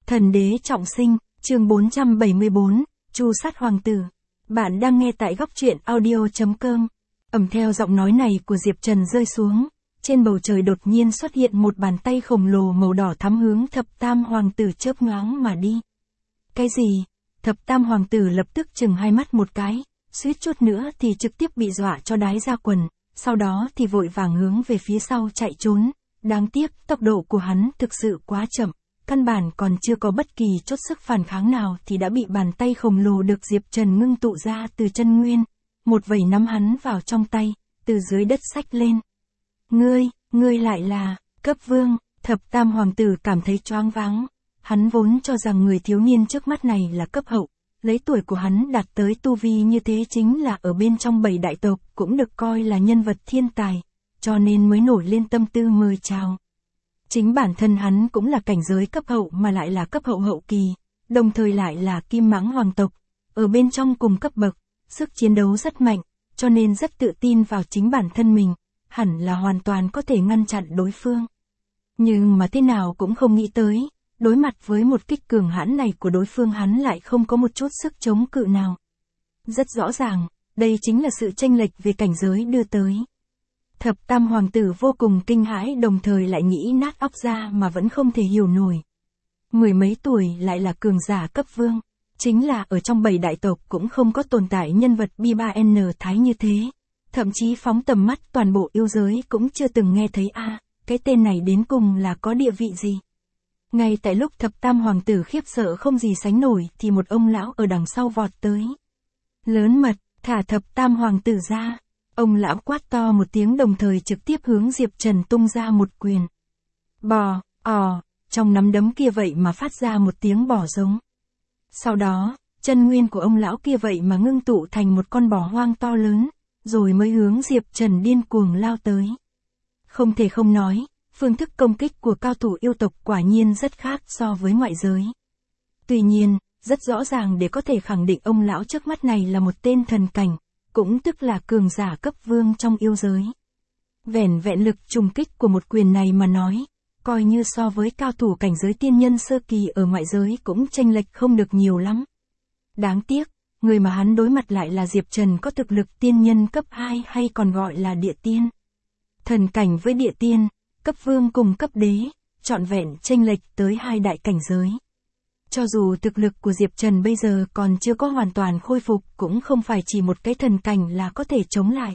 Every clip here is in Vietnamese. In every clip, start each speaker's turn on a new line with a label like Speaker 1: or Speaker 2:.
Speaker 1: Thần đế trọng sinh, chương 474, Chu sát hoàng tử. Bạn đang nghe tại góc truyện audio.com. Theo giọng nói này của Diệp Trần rơi xuống, trên bầu trời đột nhiên xuất hiện một bàn tay khổng lồ màu đỏ thắm hướng thập tam hoàng tử chớp nhoáng mà đi. Cái gì? Thập tam hoàng tử lập tức chừng hai mắt một cái, suýt chút nữa thì trực tiếp bị dọa cho đái ra quần, sau đó thì vội vàng hướng về phía sau chạy trốn. Đáng tiếc tốc độ của hắn thực sự quá chậm, căn bản còn chưa có bất kỳ chút sức phản kháng nào thì đã bị bàn tay khổng lồ được Diệp Trần ngưng tụ ra từ chân nguyên, một vẩy nắm hắn vào trong tay, từ dưới đất xách lên. Ngươi lại là, cấp vương, thập tam hoàng tử cảm thấy choáng váng. Hắn vốn cho rằng người thiếu niên trước mắt này là cấp hậu, lấy tuổi của hắn đạt tới tu vi như thế chính là ở bên trong 7 đại tộc cũng được coi là nhân vật thiên tài, cho nên mới nổi lên tâm tư mời chào. Chính bản thân hắn cũng là cảnh giới cấp hậu mà lại là cấp hậu hậu kỳ, đồng thời lại là kim mãng hoàng tộc, ở bên trong cùng cấp bậc, sức chiến đấu rất mạnh, cho nên rất tự tin vào chính bản thân mình, hẳn là hoàn toàn có thể ngăn chặn đối phương. Nhưng mà thế nào cũng không nghĩ tới, đối mặt với một kích cường hãn này của đối phương hắn lại không có một chút sức chống cự nào. Rất rõ ràng, đây chính là sự chênh lệch về cảnh giới đưa tới. Thập tam hoàng tử vô cùng kinh hãi đồng thời lại nghĩ nát óc ra mà vẫn không thể hiểu nổi. Mười mấy tuổi lại là cường giả cấp vương, chính là ở trong 7 đại tộc cũng không có tồn tại nhân vật B3N thái như thế. Thậm chí phóng tầm mắt toàn bộ yêu giới cũng chưa từng nghe thấy cái tên này đến cùng là có địa vị gì. Ngay tại lúc thập tam hoàng tử khiếp sợ không gì sánh nổi thì một ông lão ở đằng sau vọt tới. Lớn mật, thả thập tam hoàng tử ra. Ông lão quát to một tiếng đồng thời trực tiếp hướng Diệp Trần tung ra một quyền. Bò, trong nắm đấm kia vậy mà phát ra một tiếng bò giống. Sau đó, chân nguyên của ông lão kia vậy mà ngưng tụ thành một con bò hoang to lớn, rồi mới hướng Diệp Trần điên cuồng lao tới. Không thể không nói, phương thức công kích của cao thủ yêu tộc quả nhiên rất khác so với ngoại giới. Tuy nhiên, rất rõ ràng để có thể khẳng định ông lão trước mắt này là một tên thần cảnh, cũng tức là cường giả cấp vương trong yêu giới. Vẻn vẹn lực trùng kích của một quyền này mà nói, coi như so với cao thủ cảnh giới tiên nhân sơ kỳ ở ngoại giới cũng chênh lệch không được nhiều lắm. Đáng tiếc, người mà hắn đối mặt lại là Diệp Trần có thực lực tiên nhân cấp 2 hay còn gọi là địa tiên. Thần cảnh với địa tiên, cấp vương cùng cấp đế, trọn vẹn chênh lệch tới 2 đại cảnh giới. Cho dù thực lực của Diệp Trần bây giờ còn chưa có hoàn toàn khôi phục cũng không phải chỉ một cái thần cảnh là có thể chống lại.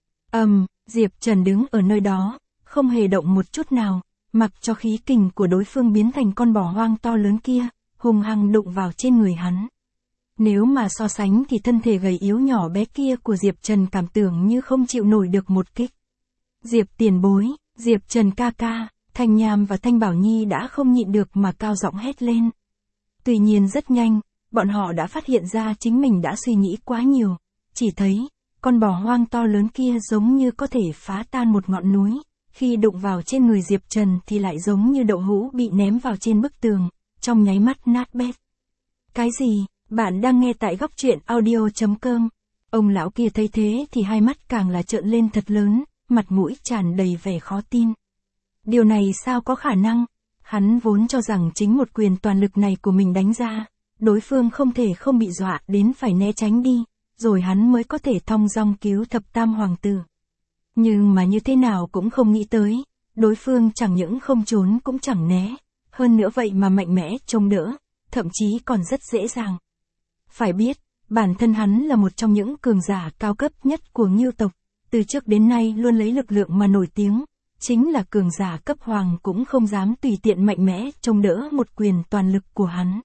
Speaker 1: Diệp Trần đứng ở nơi đó, không hề động một chút nào, mặc cho khí kình của đối phương biến thành con bò hoang to lớn kia, hung hăng đụng vào trên người hắn. Nếu mà so sánh thì thân thể gầy yếu nhỏ bé kia của Diệp Trần cảm tưởng như không chịu nổi được một kích. Diệp tiền bối, Diệp Trần ca ca, Thanh Nham và Thanh Bảo Nhi đã không nhịn được mà cao giọng hét lên. Tuy nhiên rất nhanh, bọn họ đã phát hiện ra chính mình đã suy nghĩ quá nhiều, chỉ thấy, con bò hoang to lớn kia giống như có thể phá tan một ngọn núi, khi đụng vào trên người Diệp Trần thì lại giống như đậu hũ bị ném vào trên bức tường, trong nháy mắt nát bét. Cái gì? Bạn đang nghe tại góc truyện audio.com. Ông lão kia thấy thế thì hai mắt càng là trợn lên thật lớn, mặt mũi tràn đầy vẻ khó tin. Điều này sao có khả năng? Hắn vốn cho rằng chính một quyền toàn lực này của mình đánh ra, đối phương không thể không bị dọa đến phải né tránh đi, rồi hắn mới có thể thong dong cứu thập tam hoàng tử. Nhưng mà như thế nào cũng không nghĩ tới, đối phương chẳng những không trốn cũng chẳng né, hơn nữa vậy mà mạnh mẽ chống đỡ, thậm chí còn rất dễ dàng. Phải biết, bản thân hắn là một trong những cường giả cao cấp nhất của Ngưu tộc, từ trước đến nay luôn lấy lực lượng mà nổi tiếng, chính là cường giả cấp hoàng cũng không dám tùy tiện mạnh mẽ chống đỡ một quyền toàn lực của hắn.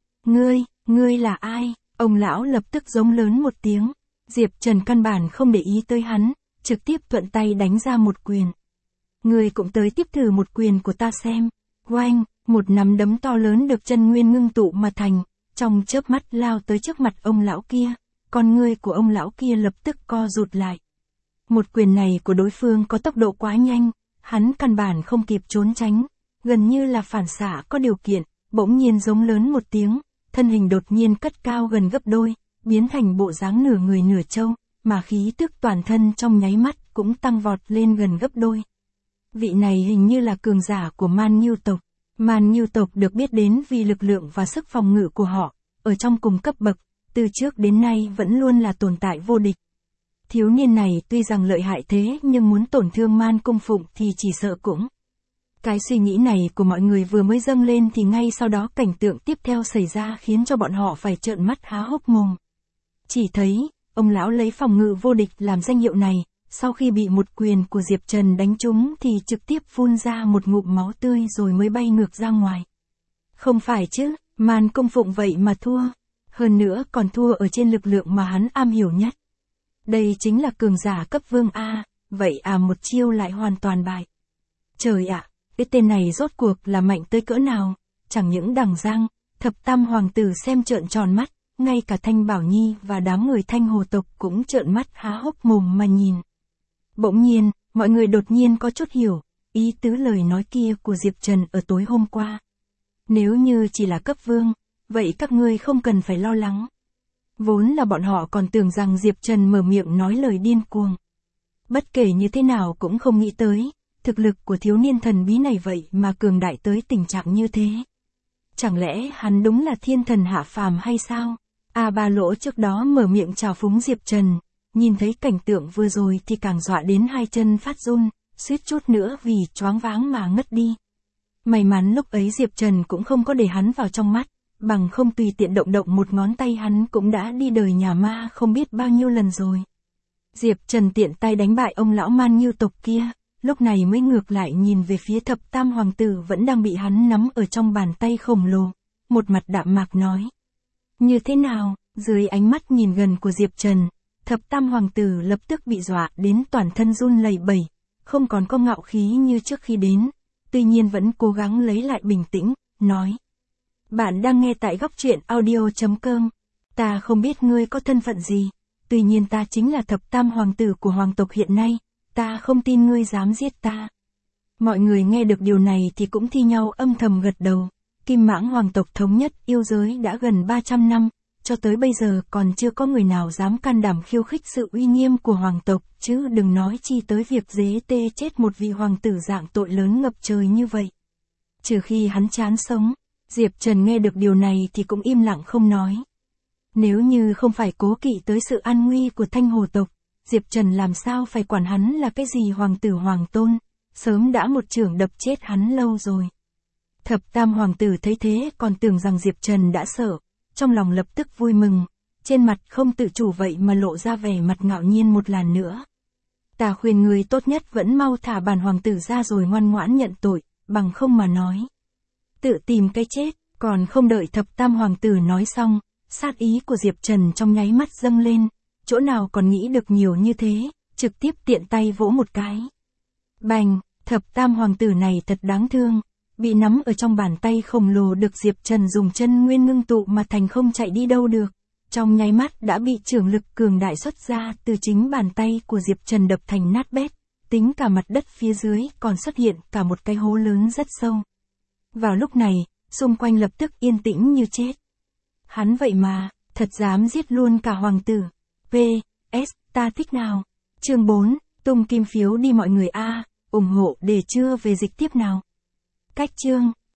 Speaker 1: Ngươi là ai? Ông lão lập tức giống lớn một tiếng. Diệp Trần căn bản không để ý tới hắn, trực tiếp thuận tay đánh ra một quyền. Ngươi cũng tới tiếp thử một quyền của ta xem. Oanh, một nắm đấm to lớn được chân nguyên ngưng tụ mà thành, trong chớp mắt lao tới trước mặt ông lão kia, con ngươi của ông lão kia lập tức co rụt lại. Một quyền này của đối phương có tốc độ quá nhanh, hắn căn bản không kịp trốn tránh, gần như là phản xạ có điều kiện, bỗng nhiên giống lớn một tiếng, thân hình đột nhiên cất cao gần gấp đôi, biến thành bộ dáng nửa người nửa trâu, mà khí tức toàn thân trong nháy mắt cũng tăng vọt lên gần gấp đôi. Vị này hình như là cường giả của Man Ngưu tộc, Man Nhu tộc được biết đến vì lực lượng và sức phòng ngự của họ, ở trong cùng cấp bậc, từ trước đến nay vẫn luôn là tồn tại vô địch. Thiếu niên này tuy rằng lợi hại thế nhưng muốn tổn thương Man Cung Phụng thì chỉ sợ cũng. Cái suy nghĩ này của mọi người vừa mới dâng lên thì ngay sau đó cảnh tượng tiếp theo xảy ra khiến cho bọn họ phải trợn mắt há hốc mồm. Chỉ thấy, ông lão lấy phòng ngự vô địch làm danh hiệu này, sau khi bị một quyền của Diệp Trần đánh trúng thì trực tiếp phun ra một ngụm máu tươi rồi mới bay ngược ra ngoài. Không phải chứ, Man Cung Phụng vậy mà thua. Hơn nữa còn thua ở trên lực lượng mà hắn am hiểu nhất. Đây chính là cường giả cấp vương A, vậy một chiêu lại hoàn toàn bại. Trời ạ, cái tên này rốt cuộc là mạnh tới cỡ nào, chẳng những đằng Giang, thập tam hoàng tử xem trợn tròn mắt, ngay cả Thanh Bảo Nhi và đám người Thanh Hồ tộc cũng trợn mắt há hốc mồm mà nhìn. Bỗng nhiên, mọi người đột nhiên có chút hiểu, ý tứ lời nói kia của Diệp Trần ở tối hôm qua. Nếu như chỉ là cấp vương, vậy các ngươi không cần phải lo lắng. Vốn là bọn họ còn tưởng rằng Diệp Trần mở miệng nói lời điên cuồng. Bất kể như thế nào cũng không nghĩ tới, thực lực của thiếu niên thần bí này vậy mà cường đại tới tình trạng như thế. Chẳng lẽ hắn đúng là thiên thần hạ phàm hay sao? Ba Lỗ trước đó mở miệng chào phúng Diệp Trần, nhìn thấy cảnh tượng vừa rồi thì càng dọa đến hai chân phát run, suýt chút nữa vì choáng váng mà ngất đi. May mắn lúc ấy Diệp Trần cũng không có để hắn vào trong mắt, bằng không tùy tiện động động một ngón tay hắn cũng đã đi đời nhà ma không biết bao nhiêu lần rồi. Diệp Trần tiện tay đánh bại ông lão Man Nhu tộc kia, lúc này mới ngược lại nhìn về phía thập tam hoàng tử vẫn đang bị hắn nắm ở trong bàn tay khổng lồ, một mặt đạm mạc nói. Như thế nào, dưới ánh mắt nhìn gần của Diệp Trần, thập tam hoàng tử lập tức bị dọa đến toàn thân run lẩy bẩy, không còn có ngạo khí như trước khi đến, tuy nhiên vẫn cố gắng lấy lại bình tĩnh, nói. Bạn đang nghe tại góc truyện audio.com. Ta không biết ngươi có thân phận gì, tuy nhiên ta chính là thập tam hoàng tử của hoàng tộc hiện nay, ta không tin ngươi dám giết ta. Mọi người nghe được điều này thì cũng thi nhau âm thầm gật đầu. Kim Mãng hoàng tộc thống nhất yêu giới đã gần 300 năm, cho tới bây giờ còn chưa có người nào dám can đảm khiêu khích sự uy nghiêm của hoàng tộc, chứ đừng nói chi tới việc dế tê chết một vị hoàng tử dạng tội lớn ngập trời như vậy. Trừ khi hắn chán sống. Diệp Trần nghe được điều này thì cũng im lặng không nói. Nếu như không phải cố kỵ tới sự an nguy của Thanh Hồ tộc, Diệp Trần làm sao phải quản hắn là cái gì hoàng tử hoàng tôn, sớm đã một chưởng đập chết hắn lâu rồi. Thập tam hoàng tử thấy thế còn tưởng rằng Diệp Trần đã sợ, trong lòng lập tức vui mừng, trên mặt không tự chủ vậy mà lộ ra vẻ mặt ngạo nhiên một lần nữa. Ta khuyên người tốt nhất vẫn mau thả bản hoàng tử ra rồi ngoan ngoãn nhận tội, bằng không mà nói. Tự tìm cái chết, còn không đợi thập tam hoàng tử nói xong, sát ý của Diệp Trần trong nháy mắt dâng lên, chỗ nào còn nghĩ được nhiều như thế, trực tiếp tiện tay vỗ một cái. Bành, thập tam hoàng tử này thật đáng thương, bị nắm ở trong bàn tay khổng lồ được Diệp Trần dùng chân nguyên ngưng tụ mà thành không chạy đi đâu được, trong nháy mắt đã bị chưởng lực cường đại xuất ra từ chính bàn tay của Diệp Trần đập thành nát bét, tính cả mặt đất phía dưới còn xuất hiện cả một cái hố lớn rất sâu. Vào lúc này, xung quanh lập tức yên tĩnh như chết. Hắn vậy mà, thật dám giết luôn cả hoàng tử. PS, ta thích nào. Chương 4, tung kim phiếu đi mọi người ủng hộ để chưa về dịch tiếp nào. Cách chương.